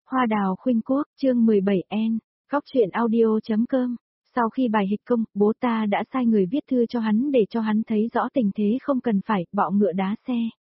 Hoa đào khuynh quốc, chương 17N, Góc truyện audio.com. Sau khi bài hịch công, bố ta đã sai người viết thư cho hắn để cho hắn thấy rõ tình thế không cần phải bọ ngựa đá xe.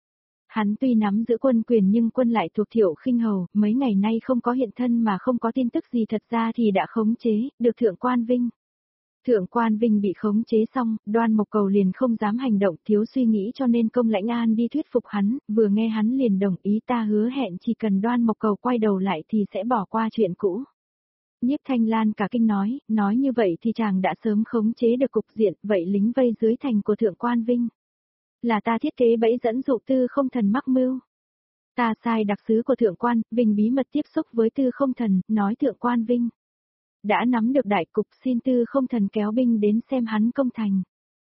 Hắn tuy nắm giữ quân quyền nhưng quân lại thuộc Thiệu Khinh Hầu, mấy ngày nay không có hiện thân mà không có tin tức gì, thật ra thì đã khống chế được Thượng Quan Vinh. Thượng Quan Vinh bị khống chế xong, Đoan Mộc Cầu liền không dám hành động, thiếu suy nghĩ cho nên Công Lãnh An đi thuyết phục hắn, vừa nghe hắn liền đồng ý, ta hứa hẹn chỉ cần Đoan Mộc Cầu quay đầu lại thì sẽ bỏ qua chuyện cũ. Nhiếp Thanh Lan cả kinh nói như vậy thì chàng đã sớm khống chế được cục diện, vậy lính vây dưới thành của Thượng Quan Vinh. Là ta thiết kế bẫy dẫn dụ Tư Không Thần mắc mưu. Ta sai đặc sứ của Thượng Quan Vinh bí mật tiếp xúc với Tư Không Thần, nói Thượng Quan Vinh đã nắm được đại cục, xin Tư Không Thần kéo binh đến xem hắn công thành.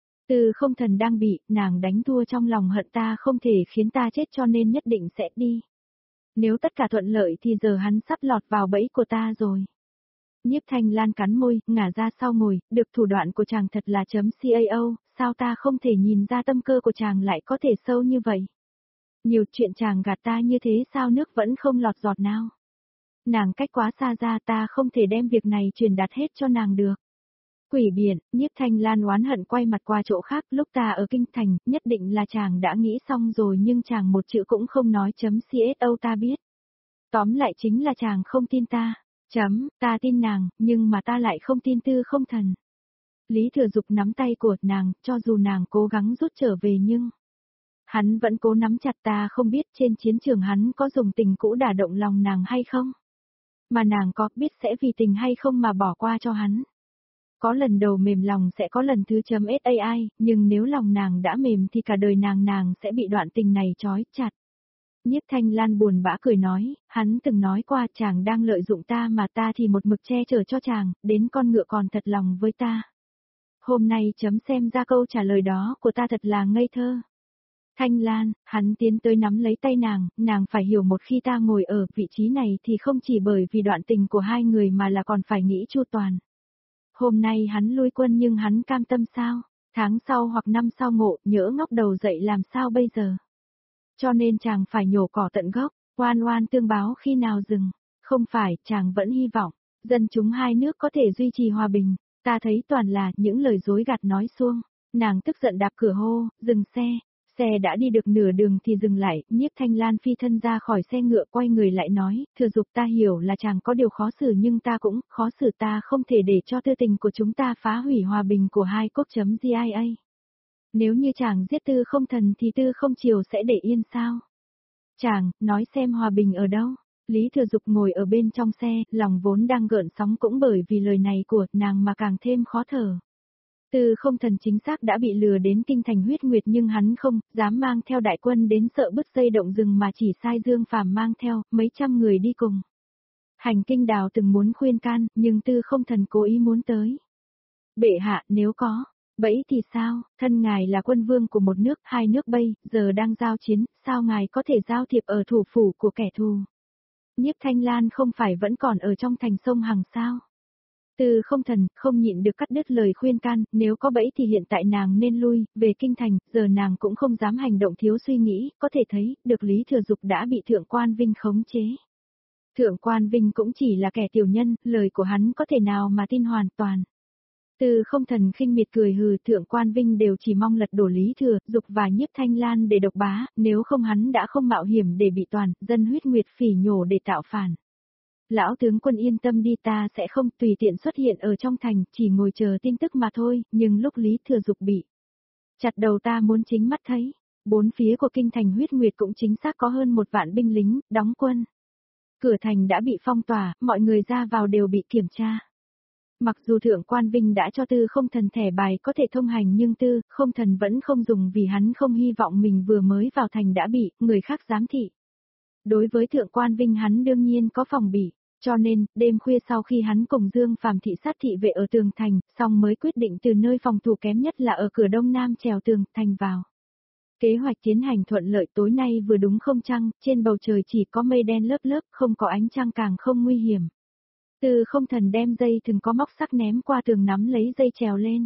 Tư Không Thần đang bị nàng đánh thua, trong lòng hận ta không thể khiến ta chết cho nên nhất định sẽ đi. Nếu tất cả thuận lợi thì giờ hắn sắp lọt vào bẫy của ta rồi. Nhiếp Thanh Lan cắn môi, ngả ra sau ngồi, được thủ đoạn của chàng thật là .cao, sao ta không thể nhìn ra tâm cơ của chàng lại có thể sâu như vậy. Nhiều chuyện chàng gạt ta như thế sao nước vẫn không lọt giọt nào. Nàng cách quá xa ra, ta không thể đem việc này truyền đạt hết cho nàng được. Quỷ biện, Nhiếp Thanh Lan oán hận quay mặt qua chỗ khác, lúc ta ở kinh thành, nhất định là chàng đã nghĩ xong rồi nhưng chàng một chữ cũng không nói .co, ta biết. Tóm lại chính là chàng không tin ta. Ta tin nàng, nhưng mà ta lại không tin Tư Không Thần. Lý Thừa Dục nắm tay của nàng, cho dù nàng cố gắng rút trở về nhưng hắn vẫn cố nắm chặt, ta không biết trên chiến trường hắn có dùng tình cũ đả động lòng nàng hay không. Mà nàng có biết sẽ vì tình hay không mà bỏ qua cho hắn. Có lần đầu mềm lòng sẽ có lần thứ .sai, nhưng nếu lòng nàng đã mềm thì cả đời nàng sẽ bị đoạn tình này trói chặt. Nhiếp Thanh Lan buồn bã cười nói, hắn từng nói qua chàng đang lợi dụng ta mà ta thì một mực che chở cho chàng, đến con ngựa còn thật lòng với ta. Hôm nay xem ra câu trả lời đó của ta thật là ngây thơ. Thanh Lan, hắn tiến tới nắm lấy tay nàng phải hiểu một khi ta ngồi ở vị trí này thì không chỉ bởi vì đoạn tình của hai người mà là còn phải nghĩ chu toàn. Hôm nay hắn lui quân nhưng hắn cam tâm sao? Tháng sau hoặc năm sau ngộ, nhỡ ngóc đầu dậy làm sao bây giờ? Cho nên chàng phải nhổ cỏ tận gốc, oan oan tương báo khi nào dừng. Không phải, chàng vẫn hy vọng, dân chúng hai nước có thể duy trì hòa bình. Ta thấy toàn là những lời dối gạt nói suông. Nàng tức giận đạp cửa hô, dừng xe. Xe đã đi được nửa đường thì dừng lại, Nhiếp Thanh Lan phi thân ra khỏi xe ngựa quay người lại nói, Thừa Dục, ta hiểu là chàng có điều khó xử nhưng ta cũng khó xử, ta không thể để cho tư tình của chúng ta phá hủy hòa bình của hai quốc .gia. Nếu như chàng giết Tư Không Thần thì Tư Không Triều sẽ để yên sao? Chàng, nói xem hòa bình ở đâu? Lý Thừa Dục ngồi ở bên trong xe, lòng vốn đang gợn sóng cũng bởi vì lời này của nàng mà càng thêm khó thở. Tư Không Thần chính xác đã bị lừa đến kinh thành Huyết Nguyệt nhưng hắn không dám mang theo đại quân đến, sợ bứt dây động rừng mà chỉ sai Dương Phàm mang theo mấy trăm người đi cùng. Hành Kinh Đào từng muốn khuyên can, nhưng Tư Không Thần cố ý muốn tới. Bệ hạ, nếu có bẫy thì sao? Thân ngài là quân vương của một nước, hai nước bây giờ đang giao chiến, sao ngài có thể giao thiệp ở thủ phủ của kẻ thù? Nhiếp Thanh Lan không phải vẫn còn ở trong thành sông Hằng sao? Tư Không Thần không nhịn được cắt đứt lời khuyên can, nếu có bẫy thì hiện tại nàng nên lui về kinh thành, giờ nàng cũng không dám hành động thiếu suy nghĩ, có thể thấy được Lý Thừa Dục đã bị Thượng Quan Vinh khống chế. Thượng Quan Vinh cũng chỉ là kẻ tiểu nhân, lời của hắn có thể nào mà tin hoàn toàn. Tư Không Thần khinh miệt cười hừ, Thượng Quan Vinh đều chỉ mong lật đổ Lý Thừa Dục và Nhiếp Thanh Lan để độc bá, nếu không hắn đã không mạo hiểm để bị toàn dân Huyết Nguyệt phỉ nhổ để tạo phản. Lão tướng quân yên tâm đi, ta sẽ không tùy tiện xuất hiện ở trong thành, chỉ ngồi chờ tin tức mà thôi, nhưng lúc Lý Thừa Dục bị chặt đầu ta muốn chính mắt thấy. Bốn phía của kinh thành Huyết Nguyệt cũng chính xác có hơn 1 vạn binh lính, đóng quân. Cửa thành đã bị phong tỏa, mọi người ra vào đều bị kiểm tra. Mặc dù Thượng Quan Vinh đã cho Tư Không Thần thẻ bài có thể thông hành nhưng Tư Không Thần vẫn không dùng vì hắn không hy vọng mình vừa mới vào thành đã bị người khác giám thị. Đối với Thượng Quan Vinh hắn đương nhiên có phòng bị, cho nên, đêm khuya sau khi hắn cùng Dương Phàm thị sát thị vệ ở tường thành, xong mới quyết định từ nơi phòng thủ kém nhất là ở cửa đông nam trèo tường thành vào. Kế hoạch tiến hành thuận lợi, tối nay vừa đúng không trăng, trên bầu trời chỉ có mây đen lớp lớp, không có ánh trăng càng không nguy hiểm. Tư Không Thần đem dây thừng có móc sắc ném qua tường, nắm lấy dây trèo lên.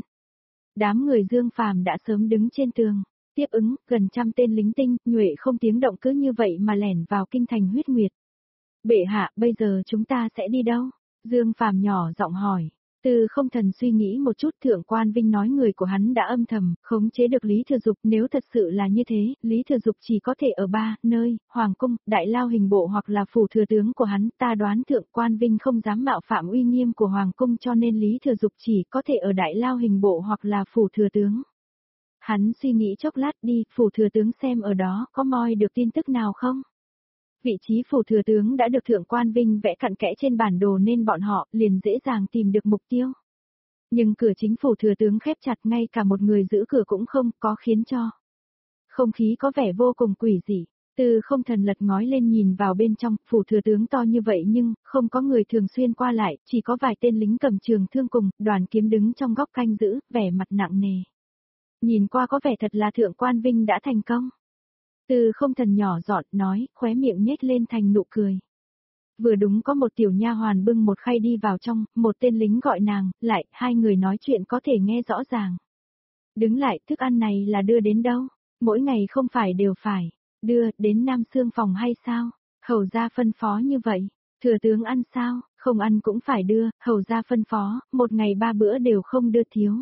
Đám người Dương Phàm đã sớm đứng trên tường. Tiếp ứng, gần 100 tên lính tinh, nhuệ không tiếng động cứ như vậy mà lẻn vào kinh thành Huyết Nguyệt. Bệ hạ, bây giờ chúng ta sẽ đi đâu? Dương Phàm nhỏ giọng hỏi. Tư Không Thần suy nghĩ một chút, Thượng Quan Vinh nói người của hắn đã âm thầm khống chế được Lý Thừa Dục, nếu thật sự là như thế, Lý Thừa Dục chỉ có thể ở 3 nơi, Hoàng cung, Đại Lao Hình Bộ hoặc là phủ thừa tướng của hắn, ta đoán Thượng Quan Vinh không dám mạo phạm uy nghiêm của Hoàng cung cho nên Lý Thừa Dục chỉ có thể ở Đại Lao Hình Bộ hoặc là phủ thừa tướng. Hắn suy nghĩ chốc lát, đi, phủ thừa tướng xem ở đó có moi được tin tức nào không? Vị trí phủ thừa tướng đã được Thượng Quan Vinh vẽ cặn kẽ trên bản đồ nên bọn họ liền dễ dàng tìm được mục tiêu. Nhưng cửa chính phủ thừa tướng khép chặt, ngay cả một người giữ cửa cũng không có, khiến cho không khí có vẻ vô cùng quỷ dị. Tư Không Thần lật ngói lên nhìn vào bên trong, phủ thừa tướng to như vậy nhưng không có người thường xuyên qua lại, chỉ có vài tên lính cầm trường thương cùng đoàn kiếm đứng trong góc canh giữ, vẻ mặt nặng nề. Nhìn qua có vẻ thật là Thượng Quan Vinh đã thành công. Tư Không Thần nhỏ giọt nói, khóe miệng nhếch lên thành nụ cười. Vừa đúng có một tiểu nha hoàn bưng một khay đi vào trong, một tên lính gọi nàng, lại, hai người nói chuyện có thể nghe rõ ràng. Đứng lại, thức ăn này là đưa đến đâu? Mỗi ngày không phải đều phải đưa đến Nam Xương phòng hay sao? Hầu gia phân phó như vậy. Thừa tướng ăn sao? Không ăn cũng phải đưa, hầu gia phân phó, một ngày 3 bữa đều không đưa thiếu.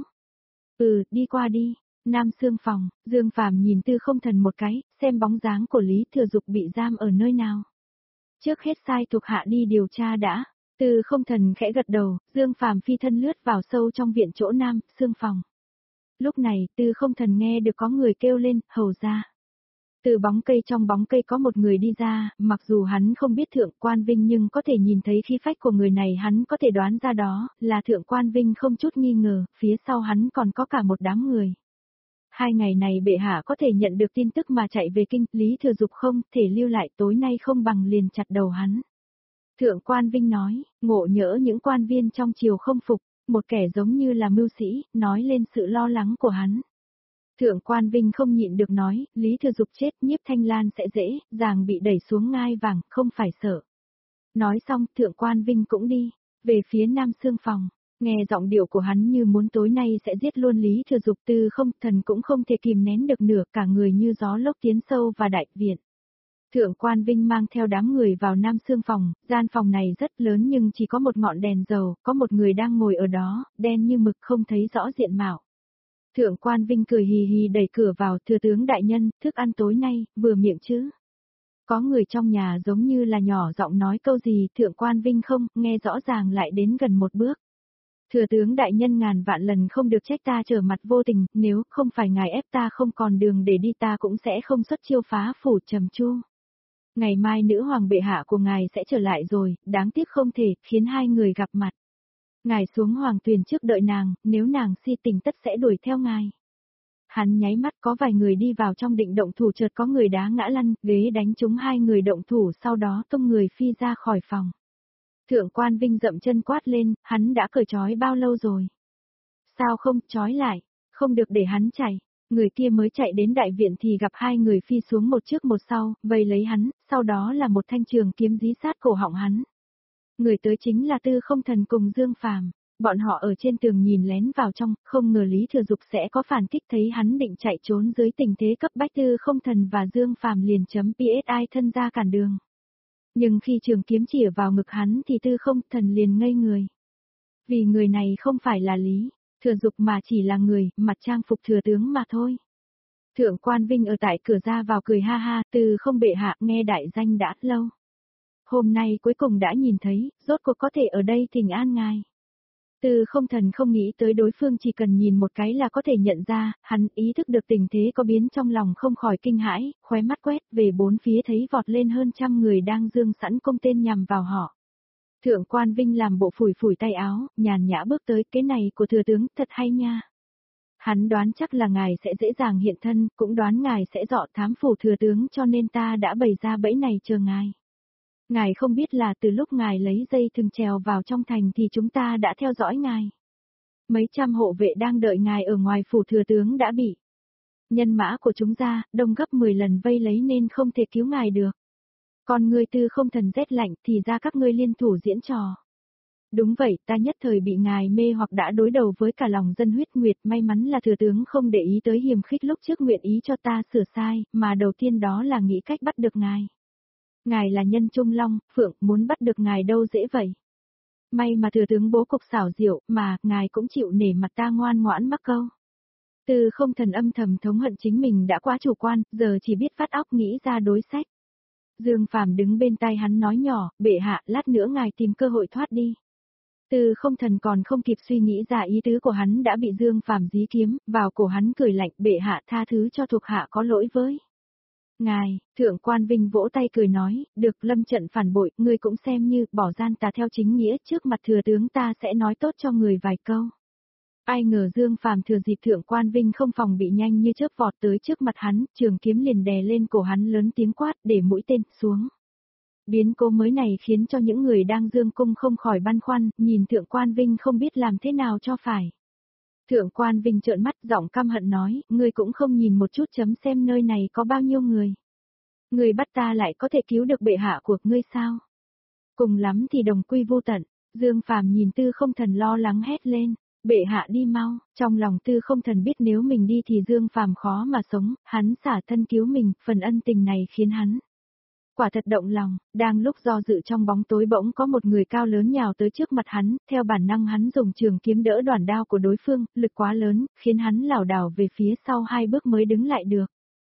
Đi qua đi. Nam Xương phòng, Dương Phàm nhìn Tư Không Thần một cái, xem bóng dáng của Lý Thừa Dục bị giam ở nơi nào. Trước hết sai thuộc hạ đi điều tra đã. Tư Không Thần khẽ gật đầu, Dương Phàm phi thân lướt vào sâu trong viện chỗ Nam Xương phòng. Lúc này, Tư Không Thần nghe được có người kêu lên, hầu ra. Từ trong bóng cây có một người đi ra, mặc dù hắn không biết Thượng Quan Vinh nhưng có thể nhìn thấy khí phách của người này, hắn có thể đoán ra đó là Thượng Quan Vinh không chút nghi ngờ, phía sau hắn còn có cả một đám người. 2 ngày này bệ hạ có thể nhận được tin tức mà chạy về kinh, Lý Thừa Dục không thể lưu lại, tối nay không bằng liền chặt đầu hắn. Thượng Quan Vinh nói, ngộ nhỡ những quan viên trong triều không phục, một kẻ giống như là mưu sĩ, nói lên sự lo lắng của hắn. Thượng Quan Vinh không nhịn được nói, Lý Thừa Dục chết, Nhiếp Thanh Lan sẽ dễ dàng bị đẩy xuống ngai vàng, không phải sợ. Nói xong, Thượng Quan Vinh cũng đi về phía Nam Xương phòng. Nghe giọng điệu của hắn như muốn tối nay sẽ giết luôn Lý Thừa Dục. Tư Không Thần cũng không thể kìm nén được nửa, cả người như gió lốc tiến sâu vào đại viện. Thượng Quan Vinh mang theo đám người vào Nam Xương phòng, gian phòng này rất lớn nhưng chỉ có một ngọn đèn dầu, có một người đang ngồi ở đó, đen như mực không thấy rõ diện mạo. Thượng Quan Vinh cười hì hì đẩy cửa vào, thừa tướng đại nhân, thức ăn tối nay, vừa miệng chứ. Có người trong nhà giống như là nhỏ giọng nói câu gì, Thượng Quan Vinh không, nghe rõ ràng lại đến gần một bước. Thừa tướng đại nhân ngàn vạn lần không được trách ta trở mặt vô tình, nếu không phải ngài ép ta không còn đường để đi ta cũng sẽ không xuất chiêu phá phủ Trầm Chu. Ngày mai nữ hoàng bệ hạ của ngài sẽ trở lại rồi, đáng tiếc không thể, khiến hai người gặp mặt. Ngài xuống hoàng tuyền trước đợi nàng, nếu nàng si tình tất sẽ đuổi theo ngài. Hắn nháy mắt, có vài người đi vào trong định động thủ, chợt có người đá ngã lăn, ghế đánh trúng hai người động thủ, sau đó tung người phi ra khỏi phòng. Thượng Quan Vinh dậm chân quát lên, hắn đã cởi trói bao lâu rồi? Sao không trói lại? Không được để hắn chạy. Người kia mới chạy đến đại viện thì gặp hai người phi xuống một trước một sau, vây lấy hắn, sau đó là một thanh trường kiếm dí sát cổ họng hắn. Người tới chính là Tư Không Thần cùng Dương Phàm. Bọn họ ở trên tường nhìn lén vào trong, không ngờ Lý Thừa Dục sẽ có phản kích, thấy hắn định chạy trốn dưới tình thế cấp bách, Tư Không Thần và Dương Phàm liền chấm PSI thân ra cản đường. Nhưng khi trường kiếm chĩa vào ngực hắn thì Tư Không Thần liền ngây người. Vì người này không phải là Lý Thừa Dục mà chỉ là người, mặt trang phục thừa tướng mà thôi. Thượng Quan Vinh ở tại cửa ra vào cười ha ha, Tư Không bệ hạ, nghe đại danh đã lâu. Hôm nay cuối cùng đã nhìn thấy, rốt cuộc có thể ở đây thỉnh an ngài. Tư Không Thần không nghĩ tới đối phương chỉ cần nhìn một cái là có thể nhận ra, hắn ý thức được tình thế có biến trong lòng không khỏi kinh hãi, khóe mắt quét về bốn phía thấy vọt lên hơn 100 người đang giương sẵn cung tên nhằm vào họ. Thượng Quan Vinh làm bộ phủi phủi tay áo, nhàn nhã bước tới, cái này của thừa tướng thật hay nha. Hắn đoán chắc là ngài sẽ dễ dàng hiện thân, cũng đoán ngài sẽ dọ thám phủ thừa tướng cho nên ta đã bày ra bẫy này chờ ngài. Ngài không biết là từ lúc ngài lấy dây thừng trèo vào trong thành thì chúng ta đã theo dõi ngài. Mấy trăm hộ vệ đang đợi ngài ở ngoài phủ thừa tướng đã bị nhân mã của chúng ra, đông gấp 10 lần vây lấy nên không thể cứu ngài được. Còn ngươi Tư Không Thần rét lạnh thì ra các ngươi liên thủ diễn trò. Đúng vậy, ta nhất thời bị ngài mê hoặc đã đối đầu với cả lòng dân huyết nguyệt, may mắn là thừa tướng không để ý tới hiềm khích lúc trước nguyện ý cho ta sửa sai, mà đầu tiên đó là nghĩ cách bắt được ngài. Ngài là nhân trung long, phượng, muốn bắt được ngài đâu dễ vậy. May mà thừa tướng bố cục xảo diệu, mà, ngài cũng chịu nể mặt ta ngoan ngoãn mắc câu. Từ không thần âm thầm thống hận chính mình đã quá chủ quan, giờ chỉ biết phát óc nghĩ ra đối sách. Dương Phàm đứng bên tai hắn nói nhỏ, bệ hạ, lát nữa ngài tìm cơ hội thoát đi. Từ không thần còn không kịp suy nghĩ ra ý tứ của hắn đã bị Dương Phàm dí kiếm, vào cổ hắn cười lạnh, bệ hạ tha thứ cho thuộc hạ có lỗi với. Ngài, thượng quan Vinh vỗ tay cười nói, được lâm trận phản bội, ngươi cũng xem như, bỏ gian tà theo chính nghĩa, trước mặt thừa tướng ta sẽ nói tốt cho người vài câu. Ai ngờ Dương Phàm thừa dịp thượng quan Vinh không phòng bị nhanh như chớp vọt tới trước mặt hắn, trường kiếm liền đè lên cổ hắn lớn tiếng quát để mũi tên xuống. Biến cố mới này khiến cho những người đang dương cung không khỏi băn khoăn, nhìn thượng quan Vinh không biết làm thế nào cho phải. Thượng quan Vinh trợn mắt giọng căm hận nói, ngươi cũng không nhìn một chút chấm xem nơi này có bao nhiêu người. Ngươi bắt ta lại có thể cứu được bệ hạ của ngươi sao? Cùng lắm thì đồng quy vô tận. Dương Phàm nhìn Tư Không Thần lo lắng hét lên, bệ hạ đi mau. Trong lòng Tư Không Thần biết nếu mình đi thì Dương Phàm khó mà sống, hắn xả thân cứu mình, phần ân tình này khiến hắn quả thật động lòng. Đang lúc do dự trong bóng tối bỗng có một người cao lớn nhào tới trước mặt hắn, theo bản năng hắn dùng trường kiếm đỡ đoản đao của đối phương, lực quá lớn, khiến hắn lảo đảo về phía sau 2 bước mới đứng lại được.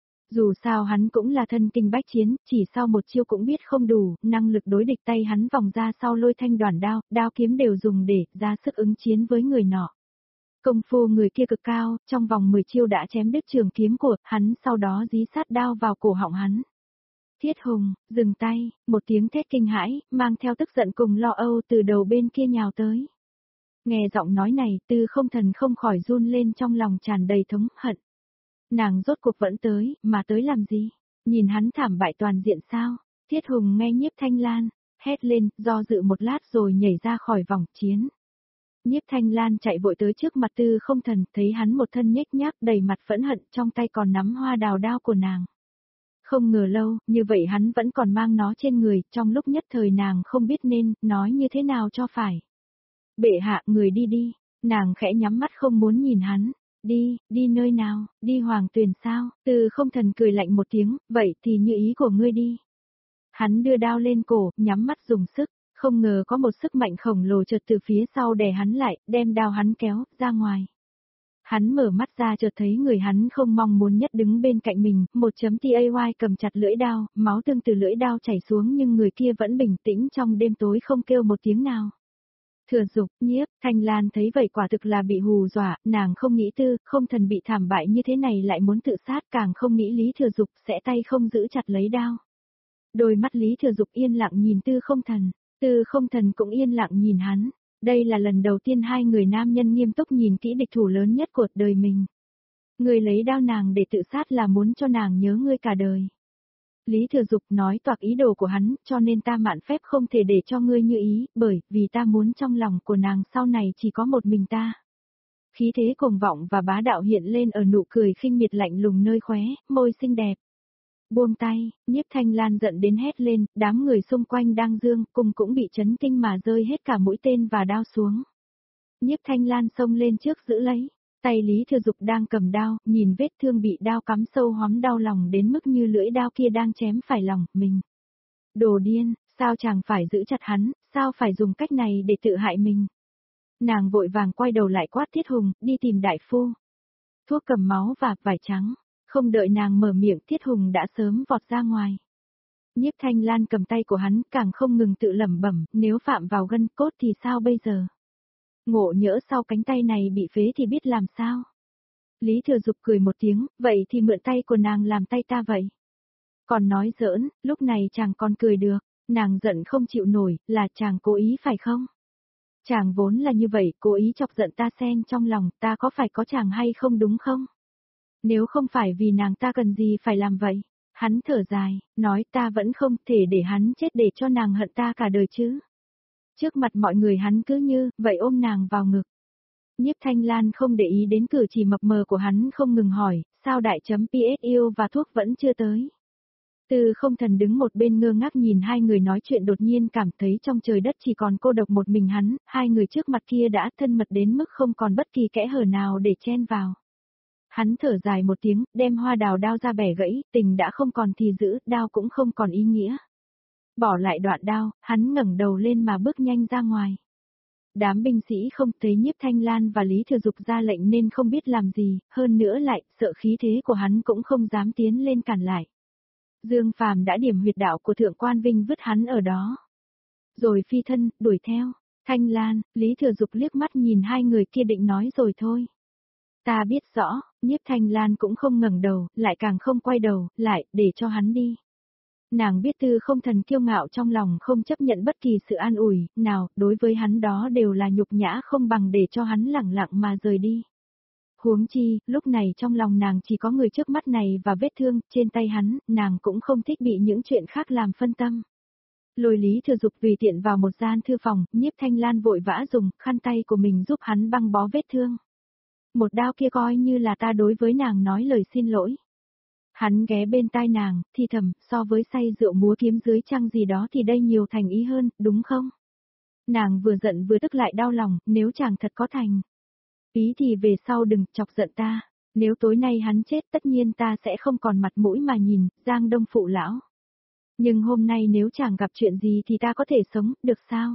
Dù sao hắn cũng là thân kinh bách chiến, chỉ sau một chiêu cũng biết không đủ, năng lực đối địch tay hắn vòng ra sau lôi thanh đoản đao, đao kiếm đều dùng để ra sức ứng chiến với người nọ. Công phu người kia cực cao, trong vòng 10 chiêu đã chém đứt trường kiếm của hắn, sau đó dí sát đao vào cổ họng hắn. Thiết Hùng, dừng tay, một tiếng thét kinh hãi, mang theo tức giận cùng lo âu từ đầu bên kia nhào tới. Nghe giọng nói này, Tư Không Thần không khỏi run lên trong lòng tràn đầy thống hận. Nàng rốt cuộc vẫn tới, mà tới làm gì? Nhìn hắn thảm bại toàn diện sao? Thiết Hùng nghe Nhiếp Thanh Lan, hét lên, do dự một lát rồi nhảy ra khỏi vòng chiến. Nhiếp Thanh Lan chạy vội tới trước mặt Tư Không Thần, thấy hắn một thân nhếch nhác đầy mặt phẫn hận, trong tay còn nắm hoa đào đao của nàng. Không ngờ lâu, như vậy hắn vẫn còn mang nó trên người, trong lúc nhất thời nàng không biết nên, nói như thế nào cho phải. Bệ hạ, người đi đi, nàng khẽ nhắm mắt không muốn nhìn hắn. Đi, đi nơi nào, đi Hoàng Tuyền sao? Tư Không Thần cười lạnh một tiếng, vậy thì như ý của ngươi đi. Hắn đưa đao lên cổ, nhắm mắt dùng sức, không ngờ có một sức mạnh khổng lồ chợt từ phía sau đè hắn lại, đem đao hắn kéo ra ngoài. Hắn mở mắt ra chợt thấy người hắn không mong muốn nhất đứng bên cạnh mình, 1.tay cầm chặt lưỡi đao, máu tương từ lưỡi đao chảy xuống nhưng người kia vẫn bình tĩnh trong đêm tối không kêu một tiếng nào. Thừa Dục, Nhiếp Thanh Lan thấy vậy quả thực là bị hù dọa, nàng không nghĩ Tư Không Thần bị thảm bại như thế này lại muốn tự sát, càng không nghĩ Lý Thừa Dục sẽ tay không giữ chặt lấy đao. Đôi mắt Lý Thừa Dục yên lặng nhìn Tư Không Thần, Tư Không Thần cũng yên lặng nhìn hắn. Đây là lần đầu tiên hai người nam nhân nghiêm túc nhìn kỹ địch thủ lớn nhất cuộc đời mình. Người lấy đao nàng để tự sát là muốn cho nàng nhớ ngươi cả đời. Lý Thừa Dục nói toạc ý đồ của hắn, cho nên ta mạn phép không thể để cho ngươi như ý, bởi vì ta muốn trong lòng của nàng sau này chỉ có một mình ta. Khí thế cuồng vọng và bá đạo hiện lên ở nụ cười khinh miệt lạnh lùng nơi khóe, môi xinh đẹp. Buông tay, Nhiếp Thanh Lan giận đến hét lên, đám người xung quanh đang dương cung cũng bị chấn kinh mà rơi hết cả mũi tên và đao xuống. Nhiếp Thanh Lan xông lên trước giữ lấy, tay Lý Thừa Dục đang cầm đao, nhìn vết thương bị đao cắm sâu hoắm đau lòng đến mức như lưỡi đao kia đang chém phải lòng mình. Đồ điên, sao chàng phải giữ chặt hắn, sao phải dùng cách này để tự hại mình. Nàng vội vàng quay đầu lại quát Thiết Hùng, đi tìm đại phu. Thuốc cầm máu và vải trắng. Không đợi nàng mở miệng Thiết Hùng đã sớm vọt ra ngoài. Nhiếp Thanh Lan cầm tay của hắn càng không ngừng tự lẩm bẩm, nếu phạm vào gân cốt thì sao bây giờ? Ngộ nhỡ sau cánh tay này bị phế thì biết làm sao? Lý Thừa Dục cười một tiếng, vậy thì mượn tay của nàng làm tay ta vậy. Còn nói giỡn, lúc này chàng còn cười được, nàng giận không chịu nổi, là chàng cố ý phải không? Chàng vốn là như vậy, cố ý chọc giận ta xen trong lòng, ta có phải có chàng hay không đúng không? Nếu không phải vì nàng ta cần gì phải làm vậy? Hắn thở dài, nói ta vẫn không thể để hắn chết để cho nàng hận ta cả đời chứ. Trước mặt mọi người hắn cứ như, vậy ôm nàng vào ngực. Nhiếp Thanh Lan không để ý đến cử chỉ mập mờ của hắn không ngừng hỏi, sao đại chấm PS yêu và thuốc vẫn chưa tới. Tư Không Thần đứng một bên ngơ ngác nhìn hai người nói chuyện đột nhiên cảm thấy trong trời đất chỉ còn cô độc một mình hắn, hai người trước mặt kia đã thân mật đến mức không còn bất kỳ kẽ hở nào để chen vào. Hắn thở dài một tiếng, đem hoa đào đao ra bẻ gãy, tình đã không còn thì giữ, đao cũng không còn ý nghĩa. Bỏ lại đoạn đao, hắn ngẩng đầu lên mà bước nhanh ra ngoài. Đám binh sĩ không thấy Nhiếp Thanh Lan và Lý Thừa Dục ra lệnh nên không biết làm gì, hơn nữa lại, sợ khí thế của hắn cũng không dám tiến lên cản lại. Dương Phàm đã điểm huyệt đạo của Thượng Quan Vinh vứt hắn ở đó. Rồi phi thân, đuổi theo. Thanh Lan, Lý Thừa Dục liếc mắt nhìn hai người kia định nói rồi thôi. Ta biết rõ, Nhiếp Thanh Lan cũng không ngẩng đầu, lại càng không quay đầu, lại, để cho hắn đi. Nàng biết Tư Không Thần kiêu ngạo trong lòng không chấp nhận bất kỳ sự an ủi, nào, đối với hắn đó đều là nhục nhã không bằng để cho hắn lẳng lặng mà rời đi. Huống chi, lúc này trong lòng nàng chỉ có người trước mắt này và vết thương trên tay hắn, nàng cũng không thích bị những chuyện khác làm phân tâm. Lôi Lý Thừa Dục tùy tiện vào một gian thư phòng, Nhiếp Thanh Lan vội vã dùng khăn tay của mình giúp hắn băng bó vết thương. Một đao kia coi như là ta đối với nàng nói lời xin lỗi. Hắn ghé bên tai nàng, thì thầm, so với say rượu múa kiếm dưới trăng gì đó thì đây nhiều thành ý hơn, đúng không? Nàng vừa giận vừa tức lại đau lòng, nếu chàng thật có thành ý thì về sau đừng chọc giận ta, nếu tối nay hắn chết tất nhiên ta sẽ không còn mặt mũi mà nhìn, Giang Đông phụ lão. Nhưng hôm nay nếu chàng gặp chuyện gì thì ta có thể sống, được sao?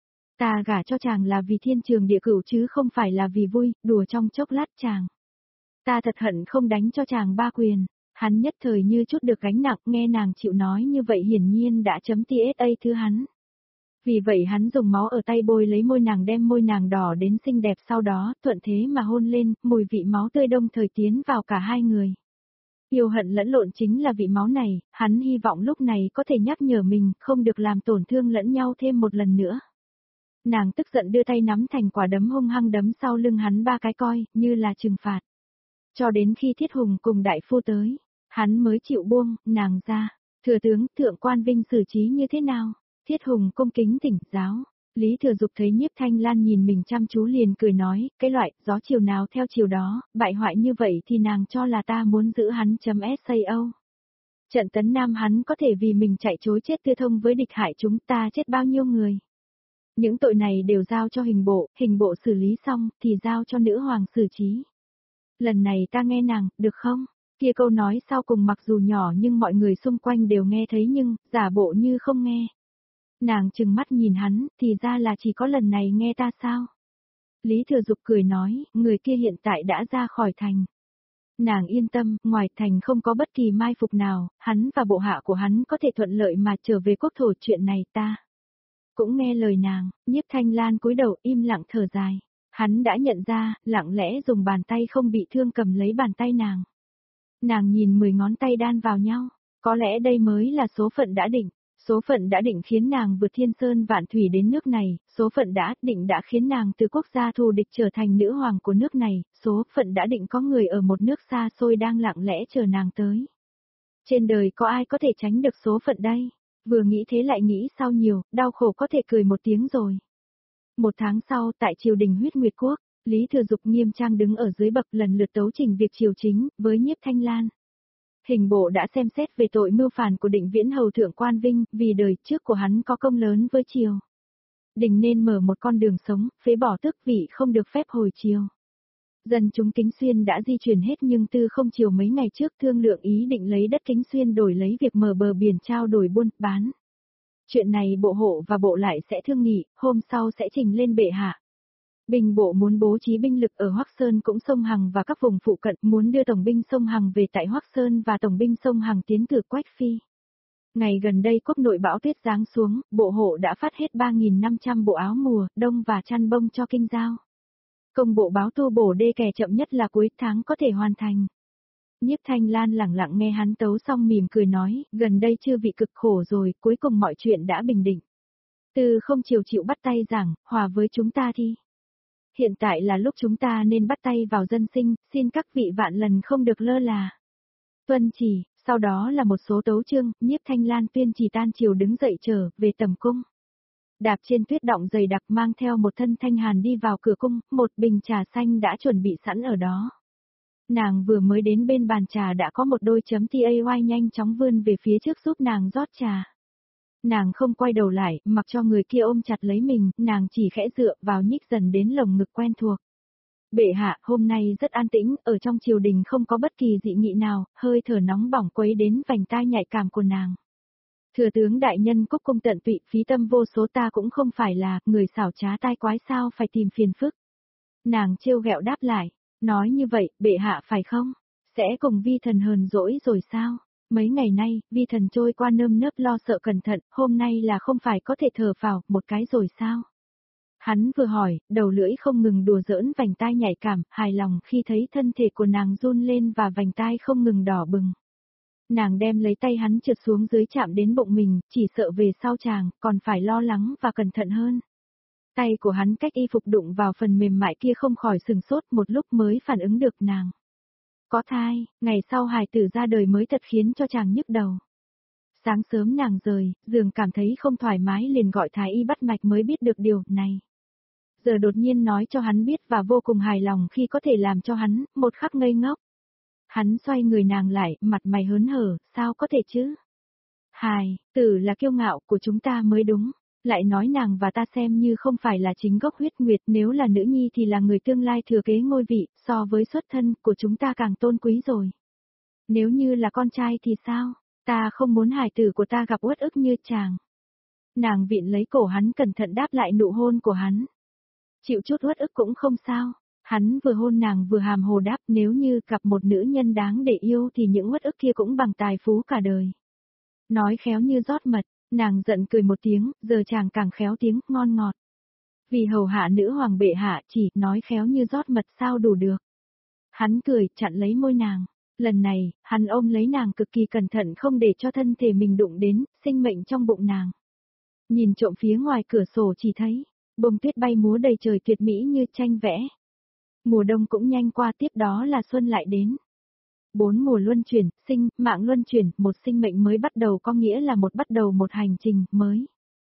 Ta gả cho chàng là vì thiên trường địa cửu chứ không phải là vì vui, đùa trong chốc lát chàng. Ta thật hận không đánh cho chàng ba quyền. Hắn nhất thời như chút được gánh nặng, nghe nàng chịu nói như vậy hiển nhiên đã chấm TSA thứ hắn. Vì vậy hắn dùng máu ở tay bôi lấy môi nàng đem môi nàng đỏ đến xinh đẹp sau đó, thuận thế mà hôn lên, mùi vị máu tươi đồng thời tiến vào cả hai người. Yêu hận lẫn lộn chính là vị máu này, hắn hy vọng lúc này có thể nhắc nhở mình không được làm tổn thương lẫn nhau thêm một lần nữa. Nàng tức giận đưa tay nắm thành quả đấm hung hăng đấm sau lưng hắn ba cái coi, như là trừng phạt. Cho đến khi Thiết Hùng cùng đại phu tới, hắn mới chịu buông, nàng ra. Thừa tướng, Thượng Quan Vinh xử trí như thế nào? Thiết Hùng cung kính thỉnh giáo. Lý Thừa Dục thấy Nhiếp Thanh Lan nhìn mình chăm chú liền cười nói, cái loại, gió chiều nào theo chiều đó, bại hoại như vậy thì nàng cho là ta muốn giữ hắn .sao. Trận tấn Nam hắn có thể vì mình chạy chối chết tư thông với địch hại chúng ta chết bao nhiêu người. Những tội này đều giao cho hình bộ xử lý xong thì giao cho nữ hoàng xử trí. Lần này ta nghe nàng, được không? Kia câu nói sau cùng mặc dù nhỏ nhưng mọi người xung quanh đều nghe thấy nhưng, giả bộ như không nghe. Nàng trừng mắt nhìn hắn, thì ra là chỉ có lần này nghe ta sao? Lý Thừa Dục cười nói, người kia hiện tại đã ra khỏi thành. Nàng yên tâm, ngoài thành không có bất kỳ mai phục nào, hắn và bộ hạ của hắn có thể thuận lợi mà trở về quốc thổ chuyện này ta. Cũng nghe lời nàng, Nhiếp Thanh Lan cúi đầu im lặng thở dài. Hắn đã nhận ra, lặng lẽ dùng bàn tay không bị thương cầm lấy bàn tay nàng. Nàng nhìn 10 ngón tay đan vào nhau, có lẽ đây mới là số phận đã định. Số phận đã định khiến nàng vượt thiên sơn vạn thủy đến nước này, số phận đã định đã khiến nàng từ quốc gia thù địch trở thành nữ hoàng của nước này, số phận đã định có người ở một nước xa xôi đang lặng lẽ chờ nàng tới. Trên đời có ai có thể tránh được số phận đây? Vừa nghĩ thế lại nghĩ sau nhiều, đau khổ có thể cười một tiếng rồi. Một tháng sau, tại triều đình Huyết Nguyệt Quốc, Lý Thừa Dục nghiêm trang đứng ở dưới bậc lần lượt tấu trình việc triều chính, với Nhiếp Thanh Lan. Hình bộ đã xem xét về tội mưu phản của Định Viễn Hầu Thượng Quan Vinh, vì đời trước của hắn có công lớn với triều. Đình nên mở một con đường sống, phế bỏ tước vị không được phép hồi triều. Dân chúng Kính Xuyên đã di chuyển hết nhưng Tư Không Triều mấy ngày trước thương lượng ý định lấy đất Kính Xuyên đổi lấy việc mở bờ biển trao đổi buôn, bán. Chuyện này bộ hộ và bộ lại sẽ thương nghị, hôm sau sẽ trình lên bệ hạ. Binh bộ muốn bố trí binh lực ở Hoắc Sơn cũng sông Hằng và các vùng phụ cận, muốn đưa tổng binh sông Hằng về tại Hoắc Sơn và tổng binh sông Hằng tiến cử Quách Phi. Ngày gần đây quốc nội bão tuyết giáng xuống, bộ hộ đã phát hết 3.500 bộ áo mùa, đông và chăn bông cho kinh giao. Công bộ báo tu bổ đê kè chậm nhất là cuối tháng có thể hoàn thành. Nhiếp Thanh Lan lẳng lặng nghe hắn tấu xong mỉm cười nói, gần đây chưa vị cực khổ rồi, cuối cùng mọi chuyện đã bình định. Từ không chiều chịu bắt tay giảng, hòa với chúng ta đi. Hiện tại là lúc chúng ta nên bắt tay vào dân sinh, xin các vị vạn lần không được lơ là. Tuân chỉ, sau đó là một số tấu chương, Nhiếp Thanh Lan tuyên chỉ tan chiều đứng dậy trở về tầm cung. Đạp trên tuyết động dày đặc mang theo một thân thanh hàn đi vào cửa cung, một bình trà xanh đã chuẩn bị sẵn ở đó. Nàng vừa mới đến bên bàn trà đã có một đôi chấm tay nhanh chóng vươn về phía trước giúp nàng rót trà. Nàng không quay đầu lại, mặc cho người kia ôm chặt lấy mình, nàng chỉ khẽ dựa vào nhích dần đến lồng ngực quen thuộc. Bệ hạ, hôm nay rất an tĩnh, ở trong triều đình không có bất kỳ dị nghị nào, hơi thở nóng bỏng quấy đến vành tai nhạy cảm của nàng. Thừa tướng đại nhân cúc cung tận tụy phí tâm vô số ta cũng không phải là người xảo trá tai quái sao phải tìm phiền phức. Nàng trêu ghẹo đáp lại, nói như vậy, bệ hạ phải không? Sẽ cùng vi thần hờn dỗi rồi sao? Mấy ngày nay, vi thần trôi qua nơm nớp lo sợ cẩn thận, hôm nay là không phải có thể thở phào một cái rồi sao? Hắn vừa hỏi, đầu lưỡi không ngừng đùa giỡn vành tai nhạy cảm, hài lòng khi thấy thân thể của nàng run lên và vành tai không ngừng đỏ bừng. Nàng đem lấy tay hắn trượt xuống dưới chạm đến bụng mình, chỉ sợ về sau chàng, còn phải lo lắng và cẩn thận hơn. Tay của hắn cách y phục đụng vào phần mềm mại kia không khỏi sừng sốt một lúc mới phản ứng được nàng. Có thai, ngày sau hài tử ra đời mới thật khiến cho chàng nhức đầu. Sáng sớm nàng rời, giường cảm thấy không thoải mái liền gọi thái y bắt mạch mới biết được điều này. Giờ đột nhiên nói cho hắn biết và vô cùng hài lòng khi có thể làm cho hắn, một khắc ngây ngốc. Hắn xoay người nàng lại, mặt mày hớn hở, sao có thể chứ? Hài, tử là kiêu ngạo của chúng ta mới đúng. Lại nói nàng và ta xem như không phải là chính gốc huyết nguyệt, nếu là nữ nhi thì là người tương lai thừa kế ngôi vị, so với xuất thân của chúng ta càng tôn quý rồi. Nếu như là con trai thì sao? Ta không muốn hài tử của ta gặp uất ức như chàng. Nàng viện lấy cổ hắn cẩn thận đáp lại nụ hôn của hắn. Chịu chút uất ức cũng không sao. Hắn vừa hôn nàng vừa hàm hồ đáp, nếu như gặp một nữ nhân đáng để yêu thì những uất ức kia cũng bằng tài phú cả đời. Nói khéo như rót mật, nàng giận cười một tiếng, giờ chàng càng khéo tiếng, ngon ngọt. Vì hầu hạ nữ hoàng bệ hạ chỉ nói khéo như rót mật sao đủ được. Hắn cười, chặn lấy môi nàng. Lần này, hắn ôm lấy nàng cực kỳ cẩn thận không để cho thân thể mình đụng đến, sinh mệnh trong bụng nàng. Nhìn trộm phía ngoài cửa sổ chỉ thấy, bông tuyết bay múa đầy trời tuyệt mỹ như tranh vẽ. Mùa đông cũng nhanh qua, tiếp đó là xuân lại đến. 4 mùa luân chuyển, sinh, mạng luân chuyển, một sinh mệnh mới bắt đầu có nghĩa là bắt đầu một hành trình mới.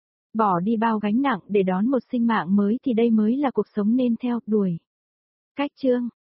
Bỏ đi bao gánh nặng để đón một sinh mạng mới thì đây mới là cuộc sống nên theo đuổi. Cách chương